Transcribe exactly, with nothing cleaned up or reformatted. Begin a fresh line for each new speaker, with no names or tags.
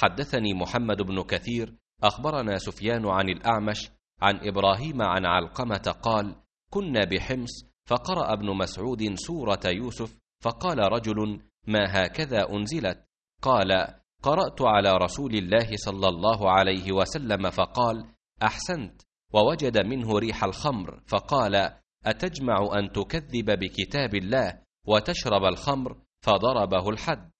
حدثني محمد بن كثير أخبرنا سفيان عن الأعمش عن إبراهيم عن علقمة قال: كنا بحمص فقرأ ابن مسعود سورة يوسف، فقال رجل: ما هكذا أنزلت؟ قال: قرأت على رسول الله صلى الله عليه وسلم فقال: أحسنت، ووجد منه ريح الخمر، فقال: أتجمع أن تكذب بكتاب الله وتشرب الخمر؟ فضربه الحد.